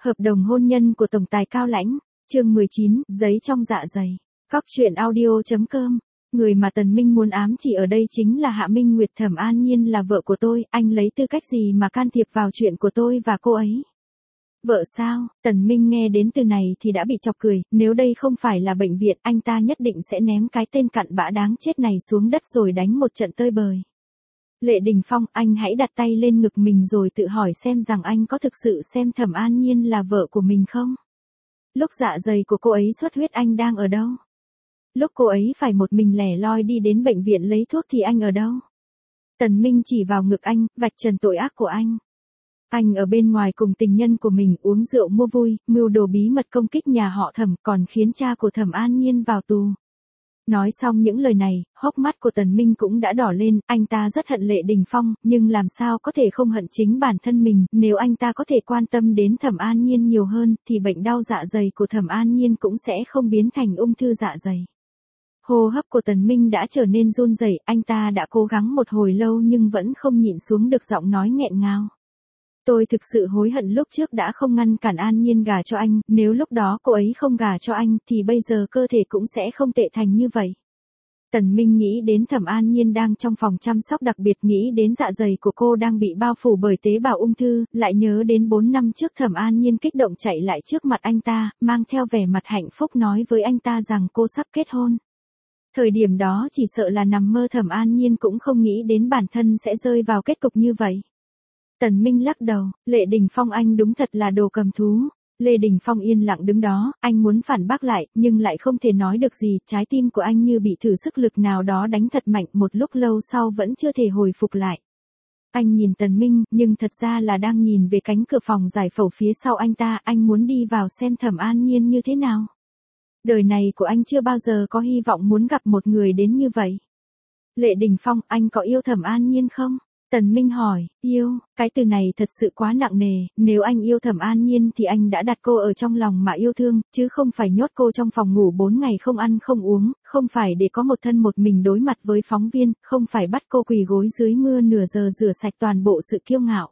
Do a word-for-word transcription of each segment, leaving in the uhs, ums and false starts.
Hợp đồng hôn nhân của Tổng tài Cao Lãnh, chương mười chín, giấy trong dạ dày. Cóc truyện audio chấm com. Người mà Tần Minh muốn ám chỉ ở đây chính là Hạ Minh Nguyệt. Thẩm An Nhiên là vợ của tôi, anh lấy tư cách gì mà can thiệp vào chuyện của tôi và cô ấy? Vợ sao? Tần Minh nghe đến từ này thì đã bị chọc cười, nếu đây không phải là bệnh viện, anh ta nhất định sẽ ném cái tên cặn bã đáng chết này xuống đất rồi đánh một trận tơi bời. Lệ Đình Phong, anh hãy đặt tay lên ngực mình rồi tự hỏi xem rằng anh có thực sự xem Thẩm An Nhiên là vợ của mình không? Lúc dạ dày của cô ấy xuất huyết anh đang ở đâu? Lúc cô ấy phải một mình lẻ loi đi đến bệnh viện lấy thuốc thì anh ở đâu? Tần Minh chỉ vào ngực anh, vạch trần tội ác của anh. Anh ở bên ngoài cùng tình nhân của mình uống rượu mua vui, mưu đồ bí mật công kích nhà họ Thẩm, còn khiến cha của Thẩm An Nhiên vào tù. Nói xong những lời này, hốc mắt của Tần Minh cũng đã đỏ lên, anh ta rất hận Lệ Đình Phong, nhưng làm sao có thể không hận chính bản thân mình, nếu anh ta có thể quan tâm đến Thẩm An Nhiên nhiều hơn, thì bệnh đau dạ dày của Thẩm An Nhiên cũng sẽ không biến thành ung thư dạ dày. Hô hấp của Tần Minh đã trở nên run rẩy, anh ta đã cố gắng một hồi lâu nhưng vẫn không nhịn xuống được giọng nói nghẹn ngào. Tôi thực sự hối hận lúc trước đã không ngăn cản An Nhiên gả cho anh, nếu lúc đó cô ấy không gả cho anh thì bây giờ cơ thể cũng sẽ không tệ thành như vậy. Tần Minh nghĩ đến Thẩm An Nhiên đang trong phòng chăm sóc đặc biệt, nghĩ đến dạ dày của cô đang bị bao phủ bởi tế bào ung thư, lại nhớ đến bốn năm trước Thẩm An Nhiên kích động chạy lại trước mặt anh ta, mang theo vẻ mặt hạnh phúc nói với anh ta rằng cô sắp kết hôn. Thời điểm đó chỉ sợ là nằm mơ Thẩm An Nhiên cũng không nghĩ đến bản thân sẽ rơi vào kết cục như vậy. Tần Minh lắc đầu, Lệ Đình Phong anh đúng thật là đồ cầm thú. Lê Đình Phong yên lặng đứng đó, anh muốn phản bác lại, nhưng lại không thể nói được gì, trái tim của anh như bị thử sức lực nào đó đánh thật mạnh, một lúc lâu sau vẫn chưa thể hồi phục lại. Anh nhìn Tần Minh, nhưng thật ra là đang nhìn về cánh cửa phòng giải phẫu phía sau anh ta, anh muốn đi vào xem Thẩm An Nhiên như thế nào. Đời này của anh chưa bao giờ có hy vọng muốn gặp một người đến như vậy. Lệ Đình Phong, anh có yêu Thẩm An Nhiên không? Tần Minh hỏi, yêu, cái từ này thật sự quá nặng nề, nếu anh yêu Thẩm An Nhiên thì anh đã đặt cô ở trong lòng mà yêu thương, chứ không phải nhốt cô trong phòng ngủ bốn ngày không ăn không uống, không phải để có một thân một mình đối mặt với phóng viên, không phải bắt cô quỳ gối dưới mưa nửa giờ rửa sạch toàn bộ sự kiêu ngạo.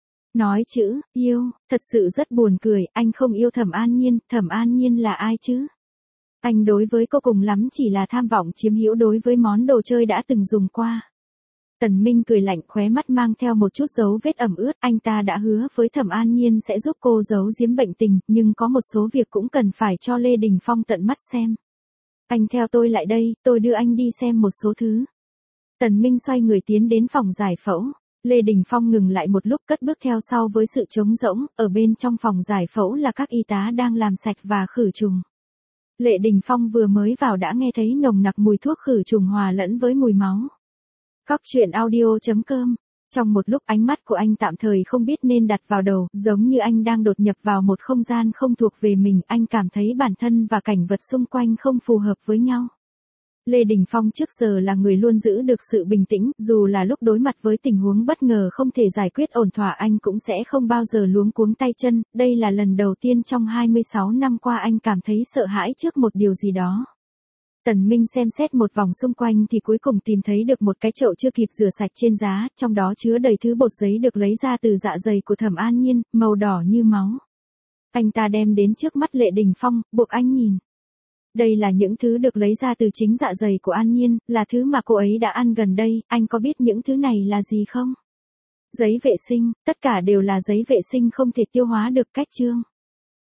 Nói chữ, yêu, thật sự rất buồn cười, anh không yêu Thẩm An Nhiên, Thẩm An Nhiên là ai chứ? Anh đối với cô cùng lắm chỉ là tham vọng chiếm hữu đối với món đồ chơi đã từng dùng qua. Tần Minh cười lạnh, khóe mắt mang theo một chút dấu vết ẩm ướt, anh ta đã hứa với Thẩm An Nhiên sẽ giúp cô giấu giếm bệnh tình, nhưng có một số việc cũng cần phải cho Lê Đình Phong tận mắt xem. Anh theo tôi lại đây, tôi đưa anh đi xem một số thứ. Tần Minh xoay người tiến đến phòng giải phẫu. Lê Đình Phong ngừng lại một lúc cất bước theo sau với sự trống rỗng, ở bên trong phòng giải phẫu là các y tá đang làm sạch và khử trùng. Lệ Đình Phong vừa mới vào đã nghe thấy nồng nặc mùi thuốc khử trùng hòa lẫn với mùi máu. Cóc truyện audio chấm com. Trong một lúc ánh mắt của anh tạm thời không biết nên đặt vào đầu, giống như anh đang đột nhập vào một không gian không thuộc về mình, anh cảm thấy bản thân và cảnh vật xung quanh không phù hợp với nhau. Lê Đình Phong trước giờ là người luôn giữ được sự bình tĩnh, dù là lúc đối mặt với tình huống bất ngờ không thể giải quyết ổn thỏa anh cũng sẽ không bao giờ luống cuống tay chân, đây là lần đầu tiên trong hai mươi sáu năm qua anh cảm thấy sợ hãi trước một điều gì đó. Tần Minh xem xét một vòng xung quanh thì cuối cùng tìm thấy được một cái chậu chưa kịp rửa sạch trên giá, trong đó chứa đầy thứ bột giấy được lấy ra từ dạ dày của Thẩm An Nhiên, màu đỏ như máu. Anh ta đem đến trước mắt Lệ Đình Phong, buộc anh nhìn. Đây là những thứ được lấy ra từ chính dạ dày của An Nhiên, là thứ mà cô ấy đã ăn gần đây, anh có biết những thứ này là gì không? Giấy vệ sinh, tất cả đều là giấy vệ sinh không thể tiêu hóa được, cách chương.